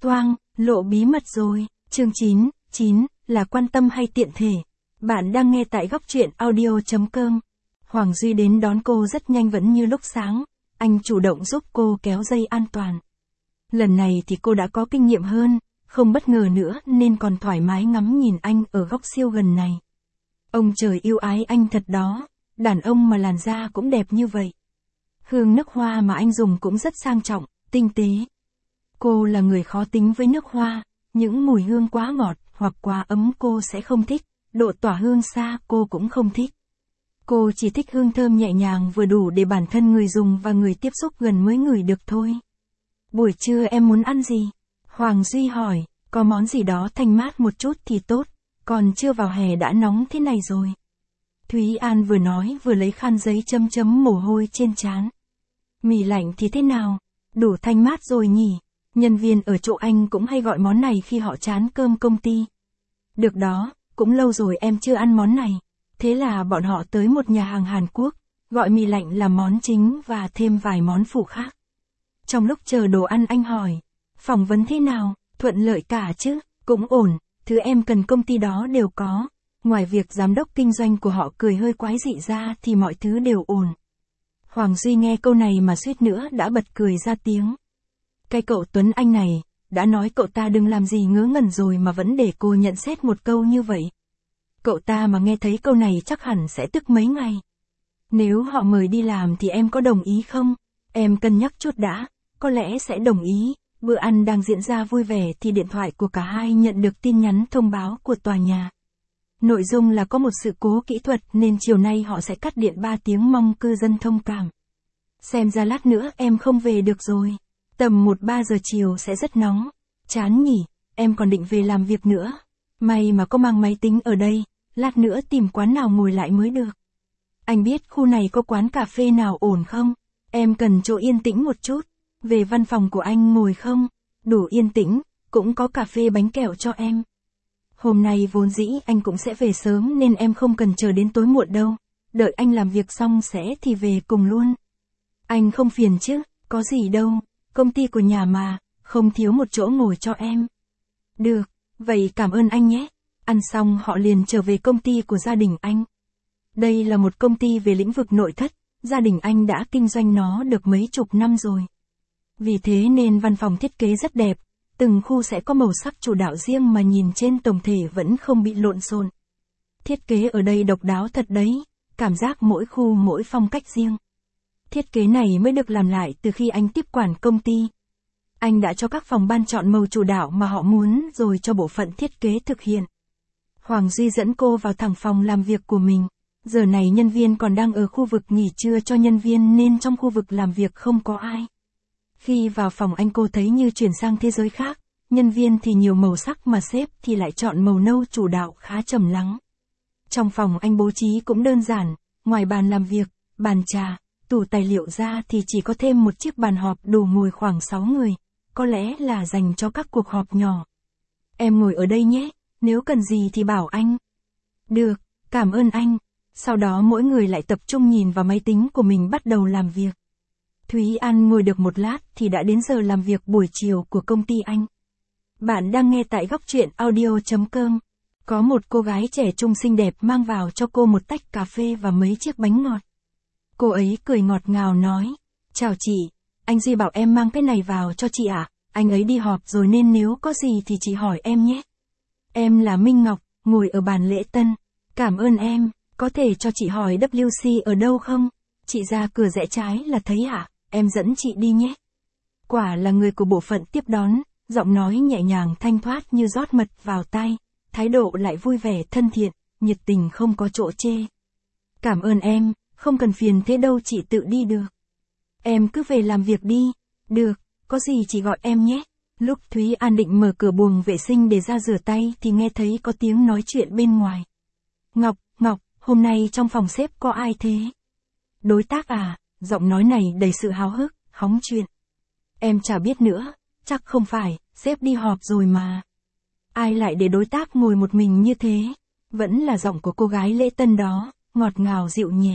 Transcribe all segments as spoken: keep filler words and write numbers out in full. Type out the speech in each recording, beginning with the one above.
Toang, lộ bí mật rồi. Chương chín, chín, là quan tâm hay tiện thể. Bạn đang nghe tại góc truyện audio.com. Hoàng Duy đến đón cô rất nhanh vẫn như lúc sáng. Anh chủ động giúp cô kéo dây an toàn. Lần này thì cô đã có kinh nghiệm hơn, không bất ngờ nữa nên còn thoải mái ngắm nhìn anh ở góc siêu gần này. Ông trời yêu ái anh thật đó, đàn ông mà làn da cũng đẹp như vậy. Hương nước hoa mà anh dùng cũng rất sang trọng, tinh tế. Cô là người khó tính với nước hoa, những mùi hương quá ngọt hoặc quá ấm cô sẽ không thích, độ tỏa hương xa cô cũng không thích. Cô chỉ thích hương thơm nhẹ nhàng vừa đủ để bản thân người dùng và người tiếp xúc gần mới ngửi được thôi. Buổi trưa em muốn ăn gì? Hoàng Duy hỏi, có món gì đó thanh mát một chút thì tốt, còn chưa vào hè đã nóng thế này rồi. Thúy An vừa nói vừa lấy khăn giấy chấm chấm mồ hôi trên trán. Mì lạnh thì thế nào? Đủ thanh mát rồi nhỉ? Nhân viên ở chỗ anh cũng hay gọi món này khi họ chán cơm công ty. Được đó, cũng lâu rồi em chưa ăn món này. Thế là bọn họ tới một nhà hàng Hàn Quốc, gọi mì lạnh là món chính và thêm vài món phụ khác. Trong lúc chờ đồ ăn anh hỏi, phỏng vấn thế nào, thuận lợi cả chứ, cũng ổn, thứ em cần công ty đó đều có. Ngoài việc giám đốc kinh doanh của họ cười hơi quái dị ra thì mọi thứ đều ổn. Hoàng Duy nghe câu này mà suýt nữa đã bật cười ra tiếng. Cái cậu Tuấn Anh này, đã nói cậu ta đừng làm gì ngớ ngẩn rồi mà vẫn để cô nhận xét một câu như vậy. Cậu ta mà nghe thấy câu này chắc hẳn sẽ tức mấy ngày. Nếu họ mời đi làm thì em có đồng ý không? Em cân nhắc chút đã, có lẽ sẽ đồng ý. Bữa ăn đang diễn ra vui vẻ thì điện thoại của cả hai nhận được tin nhắn thông báo của tòa nhà. Nội dung là có một sự cố kỹ thuật nên chiều nay họ sẽ cắt điện ba tiếng, mong cư dân thông cảm. Xem ra lát nữa em không về được rồi. Tầm một ba giờ chiều sẽ rất nóng. Chán nhỉ, em còn định về làm việc nữa. May mà có mang máy tính ở đây, lát nữa tìm quán nào ngồi lại mới được. Anh biết khu này có quán cà phê nào ổn không? Em cần chỗ yên tĩnh một chút. Về văn phòng của anh ngồi không? Đủ yên tĩnh, cũng có cà phê bánh kẹo cho em. Hôm nay vốn dĩ anh cũng sẽ về sớm nên em không cần chờ đến tối muộn đâu. Đợi anh làm việc xong sẽ thì về cùng luôn. Anh không phiền chứ, có gì đâu, công ty của nhà mà, không thiếu một chỗ ngồi cho em. Được, vậy cảm ơn anh nhé. Ăn xong họ liền trở về công ty của gia đình anh. Đây là một công ty về lĩnh vực nội thất, gia đình anh đã kinh doanh nó được mấy chục năm rồi. Vì thế nên văn phòng thiết kế rất đẹp, từng khu sẽ có màu sắc chủ đạo riêng mà nhìn trên tổng thể vẫn không bị lộn xộn. Thiết kế ở đây độc đáo thật đấy, cảm giác mỗi khu mỗi phong cách riêng. Thiết kế này mới được làm lại từ khi anh tiếp quản công ty. Anh đã cho các phòng ban chọn màu chủ đạo mà họ muốn rồi cho bộ phận thiết kế thực hiện. Hoàng Duy dẫn cô vào thẳng phòng làm việc của mình. Giờ này nhân viên còn đang ở khu vực nghỉ trưa cho nhân viên nên trong khu vực làm việc không có ai. Khi vào phòng anh cô thấy như chuyển sang thế giới khác, nhân viên thì nhiều màu sắc mà sếp thì lại chọn màu nâu chủ đạo khá trầm lắng. Trong phòng anh bố trí cũng đơn giản, ngoài bàn làm việc, bàn trà, tủ tài liệu ra thì chỉ có thêm một chiếc bàn họp đủ ngồi khoảng sáu người, có lẽ là dành cho các cuộc họp nhỏ. Em ngồi ở đây nhé, nếu cần gì thì bảo anh. Được, cảm ơn anh. Sau đó mỗi người lại tập trung nhìn vào máy tính của mình bắt đầu làm việc. Thúy An ngồi được một lát thì đã đến giờ làm việc buổi chiều của công ty anh. Bạn đang nghe tại góc truyện audio.com. Có một cô gái trẻ trung xinh đẹp mang vào cho cô một tách cà phê và mấy chiếc bánh ngọt. Cô ấy cười ngọt ngào nói, chào chị, anh Duy bảo em mang cái này vào cho chị ạ, à? Anh ấy đi họp rồi nên nếu có gì thì chị hỏi em nhé. Em là Minh Ngọc, ngồi ở bàn lễ tân. Cảm ơn em, có thể cho chị hỏi vê xê ở đâu không? Chị ra cửa rẽ trái là thấy ạ, à? Em dẫn chị đi nhé. Quả là người của bộ phận tiếp đón, giọng nói nhẹ nhàng thanh thoát như rót mật vào tai, thái độ lại vui vẻ thân thiện, nhiệt tình không có chỗ chê. Cảm ơn em, không cần phiền thế đâu, chị tự đi được. Em cứ về làm việc đi. Được, có gì chị gọi em nhé. Lúc Thúy An định mở cửa buồng vệ sinh để ra rửa tay thì nghe thấy có tiếng nói chuyện bên ngoài. Ngọc, Ngọc, hôm nay trong phòng sếp có ai thế? Đối tác à? Giọng nói này đầy sự háo hức, hóng chuyện. Em chả biết nữa, chắc không phải, sếp đi họp rồi mà. Ai lại để đối tác ngồi một mình như thế? Vẫn là giọng của cô gái lễ tân đó, ngọt ngào dịu nhẹ.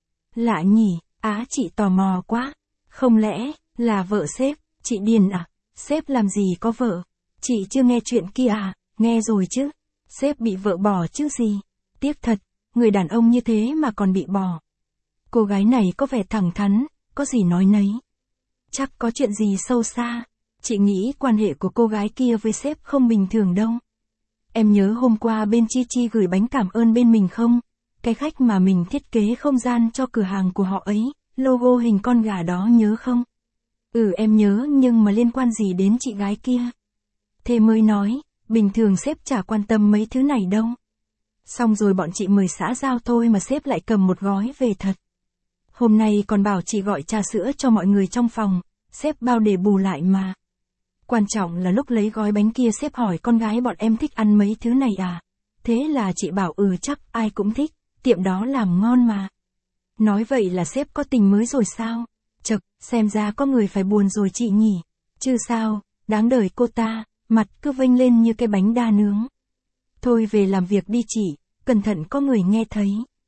Lạ nhỉ, á chị tò mò quá. Không lẽ, là vợ sếp, chị điên à? Sếp làm gì có vợ, Chị chưa nghe chuyện kia à? Nghe rồi chứ. Sếp bị vợ bỏ chứ gì. Tiếc thật, người đàn ông như thế mà còn bị bỏ. Cô gái này có vẻ thẳng thắn, có gì nói nấy. Chắc có chuyện gì sâu xa. Chị nghĩ quan hệ của cô gái kia với sếp không bình thường đâu. Em nhớ hôm qua bên Chi Chi gửi bánh cảm ơn bên mình không? Cái khách mà mình thiết kế không gian cho cửa hàng của họ ấy, logo hình con gà đó nhớ không? Ừ em nhớ nhưng mà liên quan gì đến chị gái kia? Thế mới nói, bình thường sếp chả quan tâm mấy thứ này đâu. Xong rồi bọn chị mời xã giao thôi mà sếp lại cầm một gói về thật. Hôm nay còn bảo chị gọi trà sữa cho mọi người trong phòng, sếp bao để bù lại mà. Quan trọng là lúc lấy gói bánh kia sếp hỏi con gái bọn em thích ăn mấy thứ này à? Thế là chị bảo ừ chắc ai cũng thích, tiệm đó làm ngon mà. Nói vậy là sếp có tình mới rồi sao? Chật, xem ra có người phải buồn rồi chị nhỉ. Chứ sao, đáng đời cô ta, mặt cứ vênh lên như cái bánh đa nướng. Thôi về làm việc đi chị, cẩn thận có người nghe thấy.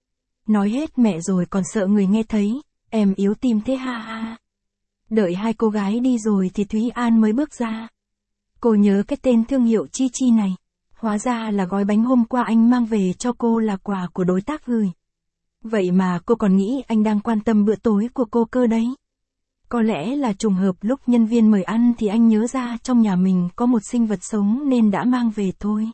Nói hết mẹ rồi còn sợ người nghe thấy, em yếu tim thế ha ha. Đợi hai cô gái đi rồi thì Thúy An mới bước ra. Cô nhớ cái tên thương hiệu Chi Chi này. Hóa ra là gói bánh hôm qua anh mang về cho cô là quà của đối tác gửi. Vậy mà cô còn nghĩ anh đang quan tâm bữa tối của cô cơ đấy. Có lẽ là trùng hợp lúc nhân viên mời ăn thì anh nhớ ra trong nhà mình có một sinh vật sống nên đã mang về thôi.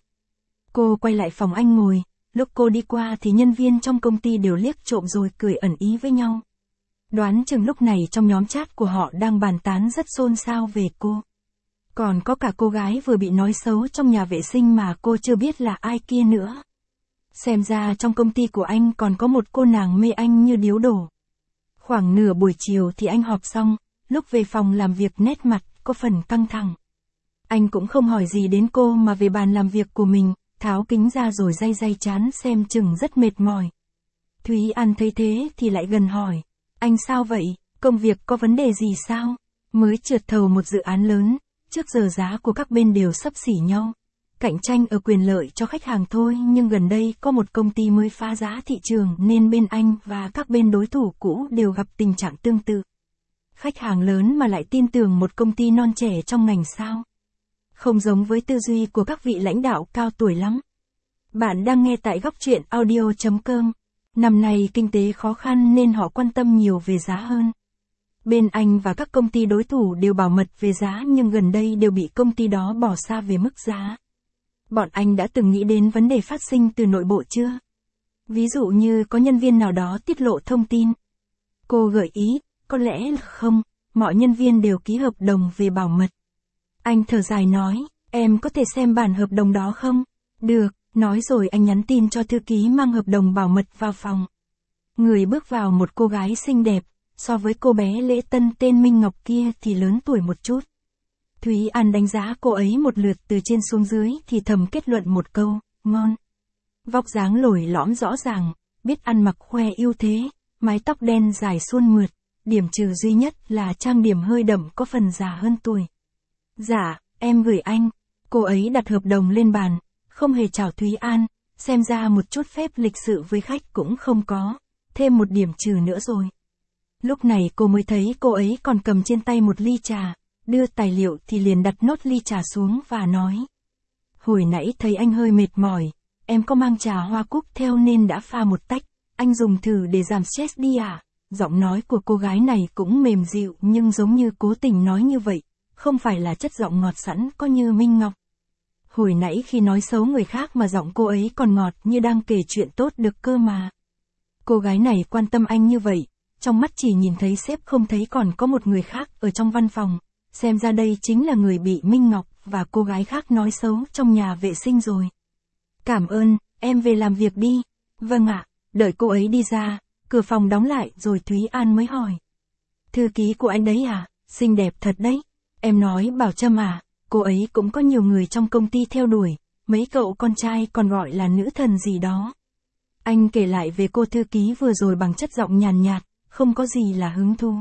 Cô quay lại phòng anh ngồi, lúc cô đi qua thì nhân viên trong công ty đều liếc trộm rồi cười ẩn ý với nhau. Đoán chừng lúc này trong nhóm chat của họ đang bàn tán rất xôn xao về cô. Còn có cả cô gái vừa bị nói xấu trong nhà vệ sinh mà cô chưa biết là ai kia nữa. Xem ra trong công ty của anh còn có một cô nàng mê anh như điếu đổ. Khoảng nửa buổi chiều thì anh họp xong, lúc về phòng làm việc nét mặt có phần căng thẳng. Anh cũng không hỏi gì đến cô mà về bàn làm việc của mình, tháo kính ra rồi day day chán xem chừng rất mệt mỏi. Thúy An thấy thế thì lại gần hỏi, anh sao vậy, công việc có vấn đề gì sao? Mới trượt thầu một dự án lớn, trước giờ giá của các bên đều xấp xỉ nhau. Cạnh tranh ở quyền lợi cho khách hàng thôi nhưng gần đây có một công ty mới phá giá thị trường nên bên anh và các bên đối thủ cũ đều gặp tình trạng tương tự. Khách hàng lớn mà lại tin tưởng một công ty non trẻ trong ngành sao? Không giống với tư duy của các vị lãnh đạo cao tuổi lắm. Bạn đang nghe tại góc truyện audio chấm com. Năm nay kinh tế khó khăn nên họ quan tâm nhiều về giá hơn. Bên anh và các công ty đối thủ đều bảo mật về giá nhưng gần đây đều bị công ty đó bỏ xa về mức giá. Bọn anh đã từng nghĩ đến vấn đề phát sinh từ nội bộ chưa? Ví dụ như có nhân viên nào đó tiết lộ thông tin. Cô gợi ý, có lẽ là không, mọi nhân viên đều ký hợp đồng về bảo mật. Anh thở dài nói, em có thể xem bản hợp đồng đó không? Được, nói rồi anh nhắn tin cho thư ký mang hợp đồng bảo mật vào phòng. Người bước vào một cô gái xinh đẹp, so với cô bé lễ tân tên Minh Ngọc kia thì lớn tuổi một chút. Thúy An đánh giá cô ấy một lượt từ trên xuống dưới thì thầm kết luận một câu, ngon. Vóc dáng lồi lõm rõ ràng, biết ăn mặc khoe ưu thế, mái tóc đen dài suôn mượt, điểm trừ duy nhất là trang điểm hơi đậm có phần già hơn tuổi. Dạ, em gửi anh. Cô ấy đặt hợp đồng lên bàn, không hề chào Thúy An, xem ra một chút phép lịch sự với khách cũng không có, thêm một điểm trừ nữa rồi. Lúc này cô mới thấy cô ấy còn cầm trên tay một ly trà, đưa tài liệu thì liền đặt nốt ly trà xuống và nói. Hồi nãy thấy anh hơi mệt mỏi, em có mang trà hoa cúc theo nên đã pha một tách, anh dùng thử để giảm stress đi à? Giọng nói của cô gái này cũng mềm dịu nhưng giống như cố tình nói như vậy, không phải là chất giọng ngọt sẵn có như Minh Ngọc. Hồi nãy khi nói xấu người khác mà giọng cô ấy còn ngọt như đang kể chuyện tốt được cơ mà. Cô gái này quan tâm anh như vậy, trong mắt chỉ nhìn thấy sếp không thấy còn có một người khác ở trong văn phòng, xem ra đây chính là người bị Minh Ngọc và cô gái khác nói xấu trong nhà vệ sinh rồi. Cảm ơn, em về làm việc đi. Vâng ạ, đợi cô ấy đi ra, cửa phòng đóng lại rồi Thúy An mới hỏi. Thư ký của anh đấy à, xinh đẹp thật đấy. Em nói Bảo Trâm à, cô ấy cũng có nhiều người trong công ty theo đuổi, mấy cậu con trai còn gọi là nữ thần gì đó. Anh kể lại về cô thư ký vừa rồi bằng chất giọng nhàn nhạt, không có gì là hứng thú.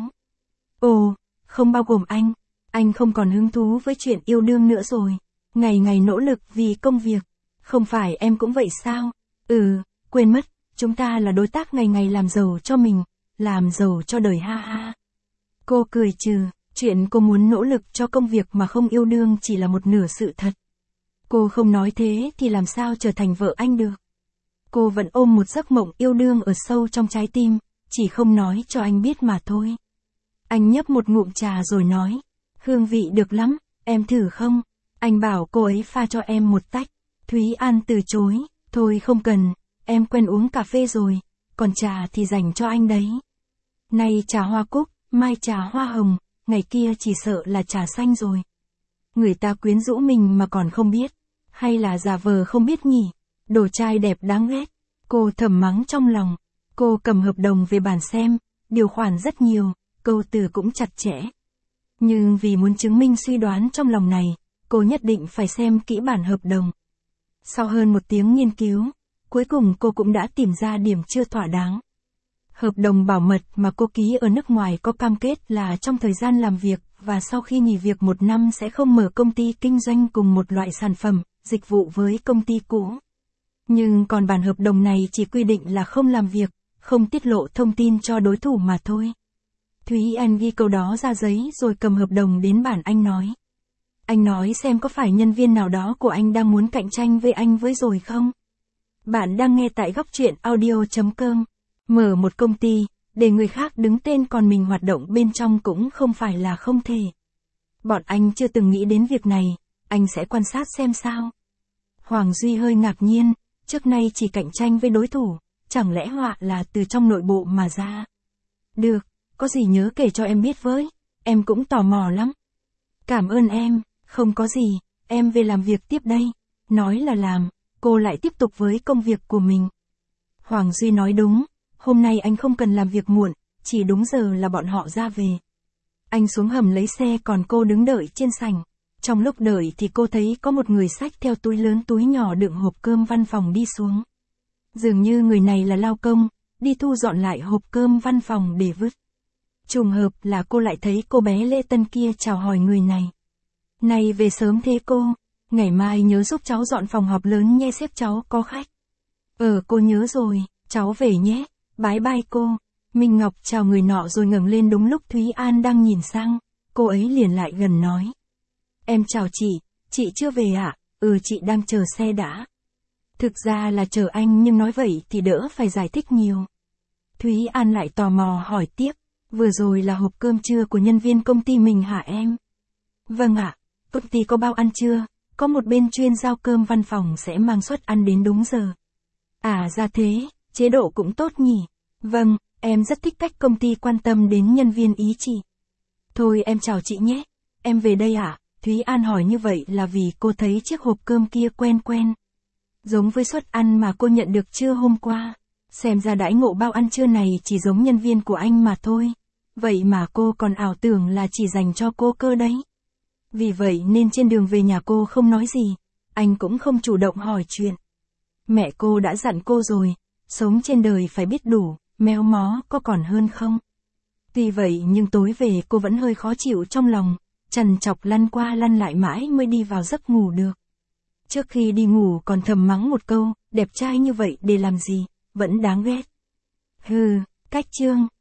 Ồ, không bao gồm anh, anh không còn hứng thú với chuyện yêu đương nữa rồi, ngày ngày nỗ lực vì công việc, không phải em cũng vậy sao? Ừ, quên mất, chúng ta là đối tác ngày ngày làm giàu cho mình, làm giàu cho đời ha ha. Cô cười trừ, Chuyện cô muốn nỗ lực cho công việc mà không yêu đương chỉ là một nửa sự thật. Cô không nói thế thì làm sao trở thành vợ anh được. Cô vẫn ôm một giấc mộng yêu đương ở sâu trong trái tim, chỉ không nói cho anh biết mà thôi. Anh nhấp một ngụm trà rồi nói, hương vị được lắm, em thử không? Anh bảo cô ấy pha cho em một tách. Thúy An từ chối, thôi không cần, em quen uống cà phê rồi, còn trà thì dành cho anh đấy. Nay trà hoa cúc, mai trà hoa hồng, ngày kia chỉ sợ là trà xanh rồi. Người ta quyến rũ mình mà còn không biết, hay là giả vờ không biết nhỉ? Đồ trai đẹp đáng ghét. Cô thầm mắng trong lòng. Cô cầm hợp đồng về bàn xem, điều khoản rất nhiều, câu từ cũng chặt chẽ. Nhưng vì muốn chứng minh suy đoán trong lòng này, cô nhất định phải xem kỹ bản hợp đồng. Sau hơn một tiếng nghiên cứu, cuối cùng cô cũng đã tìm ra điểm chưa thỏa đáng. Hợp đồng bảo mật mà cô ký ở nước ngoài có cam kết là trong thời gian làm việc và sau khi nghỉ việc một năm sẽ không mở công ty kinh doanh cùng một loại sản phẩm, dịch vụ với công ty cũ. Nhưng còn bản hợp đồng này chỉ quy định là không làm việc, không tiết lộ thông tin cho đối thủ mà thôi. Thúy An ghi câu đó ra giấy rồi cầm hợp đồng đến bản anh nói. Anh nói xem có phải nhân viên nào đó của anh đang muốn cạnh tranh với anh với rồi không? Bạn đang nghe tại góc truyện audio chấm com. Mở một công ty, để người khác đứng tên còn mình hoạt động bên trong cũng không phải là không thể. Bọn anh chưa từng nghĩ đến việc này, anh sẽ quan sát xem sao. Hoàng Duy hơi ngạc nhiên, trước nay chỉ cạnh tranh với đối thủ, chẳng lẽ họa là từ trong nội bộ mà ra. Được, có gì nhớ kể cho em biết với, em cũng tò mò lắm. Cảm ơn em, không có gì, em về làm việc tiếp đây. Nói là làm, cô lại tiếp tục với công việc của mình. Hoàng Duy nói đúng, hôm nay anh không cần làm việc muộn, chỉ đúng giờ là bọn họ ra về. Anh xuống hầm lấy xe còn cô đứng đợi trên sảnh. Trong lúc đợi thì cô thấy có một người xách theo túi lớn túi nhỏ đựng hộp cơm văn phòng đi xuống. Dường như người này là lao công, đi thu dọn lại hộp cơm văn phòng để vứt. Trùng hợp là cô lại thấy cô bé Lễ Tân kia chào hỏi người này. Này về sớm thế cô, ngày mai nhớ giúp cháu dọn phòng họp lớn nhé sếp cháu có khách. Ờ cô nhớ rồi, cháu về nhé, bái bai cô. Minh Ngọc chào người nọ rồi ngẩng lên đúng lúc Thúy An đang nhìn sang, cô ấy liền lại gần nói. Em chào chị, chị chưa về ạ? À? Ừ chị đang chờ xe đã. Thực ra là chờ anh nhưng nói vậy thì đỡ phải giải thích nhiều. Thúy An lại tò mò hỏi tiếp, vừa rồi là hộp cơm trưa của nhân viên công ty mình hả em? Vâng ạ, công ty có bao ăn trưa, có một bên chuyên giao cơm văn phòng sẽ mang suất ăn đến đúng giờ. À ra thế, chế độ cũng tốt nhỉ? Vâng, em rất thích cách công ty quan tâm đến nhân viên ý chị. Thôi em chào chị nhé, em về đây ạ. À? Thúy An hỏi như vậy là vì cô thấy chiếc hộp cơm kia quen quen. Giống với suất ăn mà cô nhận được trưa hôm qua. Xem ra đãi ngộ bao ăn trưa này chỉ giống nhân viên của anh mà thôi. Vậy mà cô còn ảo tưởng là chỉ dành cho cô cơ đấy. Vì vậy nên trên đường về nhà cô không nói gì. Anh cũng không chủ động hỏi chuyện. Mẹ cô đã dặn cô rồi, sống trên đời phải biết đủ, méo mó có còn hơn không. Tuy vậy nhưng tối về cô vẫn hơi khó chịu trong lòng. Trằn trọc lăn qua lăn lại mãi mới đi vào giấc ngủ được. Trước khi đi ngủ còn thầm mắng một câu, đẹp trai như vậy để làm gì, vẫn đáng ghét. Hừ, cách chương.